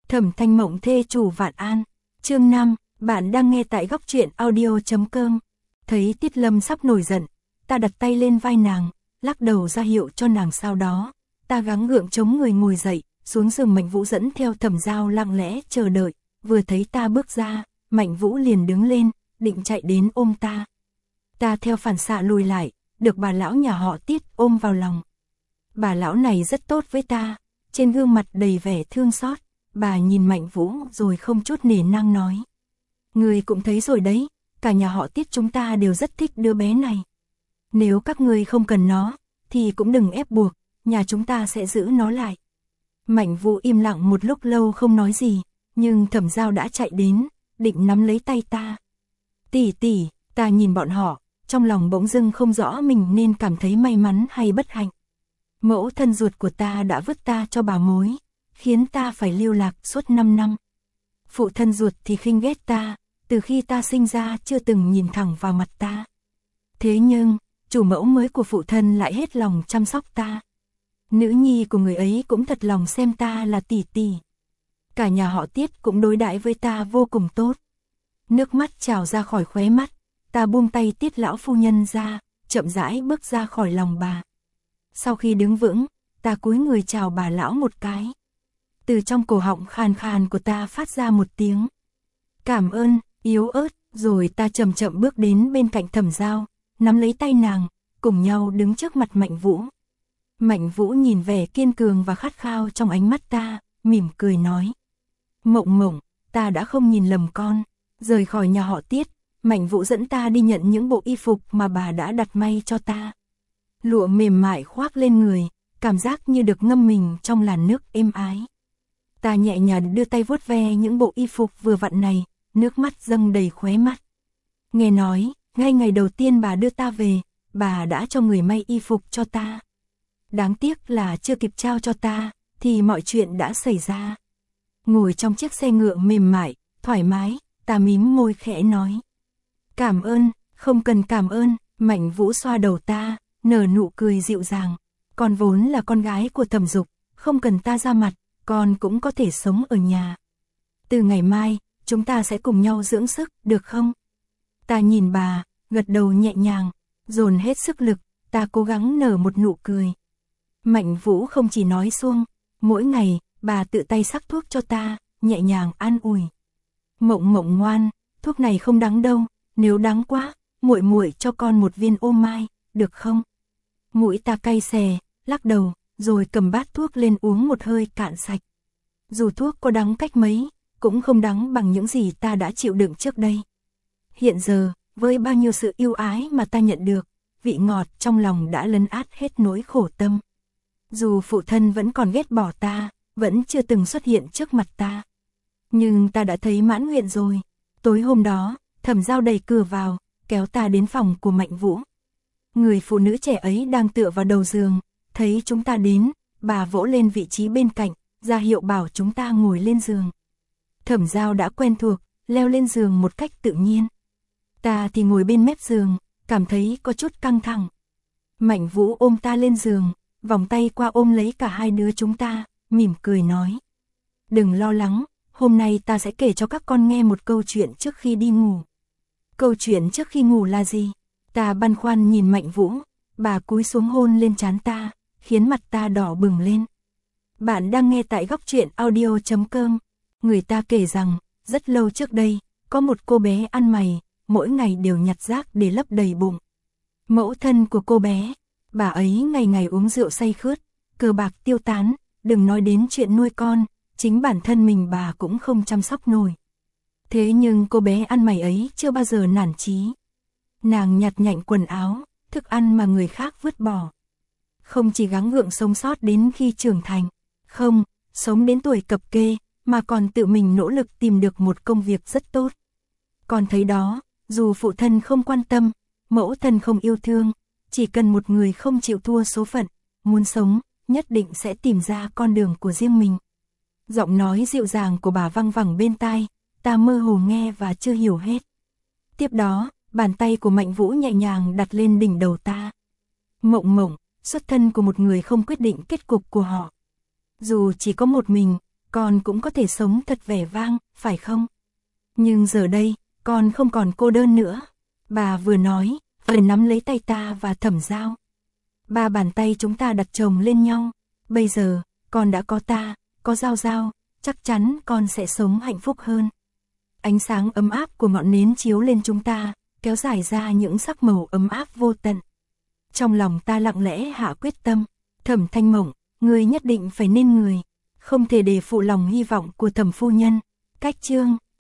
Thẩm Thanh Mộng thê chủ Vạn An. Chương 5, bạn đang nghe tại góc truyện audio.com. Thấy Tiết Lâm sắp nổi giận, ta đặt tay lên vai nàng, lắc đầu ra hiệu cho nàng, sau đó ta gắng gượng chống người ngồi dậy, xuống giường. Mạnh Vũ dẫn theo Thẩm Giao lặng lẽ chờ đợi, vừa thấy ta bước ra, Mạnh Vũ liền đứng lên, định chạy đến ôm ta. Ta theo phản xạ lùi lại, được bà lão nhà họ Tiết ôm vào lòng. Bà lão này rất tốt với ta, trên gương mặt đầy vẻ thương xót. Bà nhìn Mạnh Vũ rồi không chút nể nang nói: "Ngươi cũng thấy rồi đấy, cả nhà họ Tiết chúng ta đều rất thích đứa bé này. Nếu các ngươi không cần nó, thì cũng đừng ép buộc, nhà chúng ta sẽ giữ nó lại." Mạnh Vũ im lặng một lúc lâu không nói gì, nhưng Thẩm Giao đã chạy đến, định nắm lấy tay ta. "Tỷ tỷ." Ta nhìn bọn họ, trong lòng bỗng dưng không rõ mình nên cảm thấy may mắn hay bất hạnh. Mẫu thân ruột của ta đã vứt ta cho bà mối, khiến ta phải lưu lạc suốt 5 năm. Phụ thân ruột thì khinh ghét ta, từ khi ta sinh ra chưa từng nhìn thẳng vào mặt ta. Thế nhưng, chủ mẫu mới của phụ thân lại hết lòng chăm sóc ta. Nữ nhi của người ấy cũng thật lòng xem ta là tỷ tỷ. Cả nhà họ Tiết cũng đối đãi với ta vô cùng tốt. Nước mắt trào ra khỏi khóe mắt, ta buông tay Tiết lão phu nhân ra, chậm rãi bước ra khỏi lòng bà. Sau khi đứng vững, ta cúi người chào bà lão một cái. Từ trong cổ họng khàn khàn của ta phát ra một tiếng cảm ơn yếu ớt, rồi ta chậm chậm bước đến bên cạnh Thẩm Giao, nắm lấy tay nàng, cùng nhau đứng trước mặt Mạnh Vũ. Mạnh Vũ nhìn vẻ kiên cường và khát khao trong ánh mắt ta, mỉm cười nói: "Mộng Mộng, ta đã không nhìn lầm con." Rời khỏi nhà họ Tiết, Mạnh Vũ dẫn ta đi nhận những bộ y phục mà bà đã đặt may cho ta. Lụa mềm mại khoác lên người, cảm giác như được ngâm mình trong làn nước êm ái. Ta nhẹ nhàng đưa tay vuốt ve những bộ y phục vừa vặn này, nước mắt dâng đầy khóe mắt. Nghe nói, ngay ngày đầu tiên bà đưa ta về, bà đã cho người may y phục cho ta. Đáng tiếc là chưa kịp trao cho ta, thì mọi chuyện đã xảy ra. Ngồi trong chiếc xe ngựa mềm mại, thoải mái, ta mím môi khẽ nói: "Cảm ơn." "Không cần cảm ơn." Mạnh Vũ xoa đầu ta, nở nụ cười dịu dàng. "Con vốn là con gái của Thẩm Dục, không cần ta ra mặt, con cũng có thể sống ở nhà. Từ ngày mai, chúng ta sẽ cùng nhau dưỡng sức, được không?" Ta nhìn bà, gật đầu nhẹ nhàng, dồn hết sức lực, ta cố gắng nở một nụ cười. Mạnh Vũ không chỉ nói suông, mỗi ngày, bà tự tay sắc thuốc cho ta, nhẹ nhàng an ủi: "Mộng Mộng ngoan, thuốc này không đắng đâu, nếu đắng quá, muội muội cho con một viên ô mai, được không?" Mũi ta cay xè, lắc đầu, rồi cầm bát thuốc lên uống một hơi cạn sạch. Dù thuốc có đắng cách mấy, cũng không đắng bằng những gì ta đã chịu đựng trước đây. Hiện giờ, với bao nhiêu sự yêu ái mà ta nhận được, vị ngọt trong lòng đã lấn át hết nỗi khổ tâm. Dù phụ thân vẫn còn ghét bỏ ta, vẫn chưa từng xuất hiện trước mặt ta, nhưng ta đã thấy mãn nguyện rồi. Tối hôm đó, Thẩm Giao đẩy cửa vào, kéo ta đến phòng của Mạnh Vũ. Người phụ nữ trẻ ấy đang tựa vào đầu giường, thấy chúng ta đến, bà vỗ lên vị trí bên cạnh, ra hiệu bảo chúng ta ngồi lên giường. Thẩm Giao đã quen thuộc, leo lên giường một cách tự nhiên. Ta thì ngồi bên mép giường, cảm thấy có chút căng thẳng. Mạnh Vũ ôm ta lên giường, vòng tay qua ôm lấy cả hai đứa chúng ta, mỉm cười nói: "Đừng lo lắng, hôm nay ta sẽ kể cho các con nghe một câu chuyện trước khi đi ngủ." "Câu chuyện trước khi ngủ là gì?" Ta băn khoăn nhìn Mạnh Vũ, bà cúi xuống hôn lên trán ta, khiến mặt ta đỏ bừng lên. Bạn đang nghe tại góc truyện audio.com. Người ta kể rằng, rất lâu trước đây, có một cô bé ăn mày, mỗi ngày đều nhặt rác để lấp đầy bụng. Mẫu thân của cô bé, bà ấy ngày ngày uống rượu say khướt, cờ bạc tiêu tán, đừng nói đến chuyện nuôi con, chính bản thân mình bà cũng không chăm sóc nổi. Thế nhưng cô bé ăn mày ấy chưa bao giờ nản chí. Nàng nhặt nhạnh quần áo, thức ăn mà người khác vứt bỏ. Không chỉ gắng gượng sống sót đến khi trưởng thành, không, sống đến tuổi cập kê, mà còn tự mình nỗ lực tìm được một công việc rất tốt. Còn thấy đó, dù phụ thân không quan tâm, mẫu thân không yêu thương, chỉ cần một người không chịu thua số phận, muốn sống, nhất định sẽ tìm ra con đường của riêng mình. Giọng nói dịu dàng của bà văng vẳng bên tai, ta mơ hồ nghe và chưa hiểu hết. Tiếp đó, bàn tay của Mạnh Vũ nhẹ nhàng đặt lên đỉnh đầu ta. "Mộng Mộng, xuất thân của một người không quyết định kết cục của họ. Dù chỉ có một mình, con cũng có thể sống thật vẻ vang, phải không? Nhưng giờ đây, con không còn cô đơn nữa. Bà vừa nói, vừa nắm lấy tay ta và Thẩm Giao. Ba bàn tay chúng ta đặt chồng lên nhau. Bây giờ, con đã có ta, có Giao Giao, chắc chắn con sẽ sống hạnh phúc hơn. Ánh sáng ấm áp của ngọn nến chiếu lên chúng ta, kéo dài ra những sắc màu ấm áp vô tận. Trong lòng ta lặng lẽ hạ quyết tâm, Thẩm Thanh Mộng, ngươi nhất định phải nên người, không thể để phụ lòng hy vọng của Thẩm phu nhân. Cách chương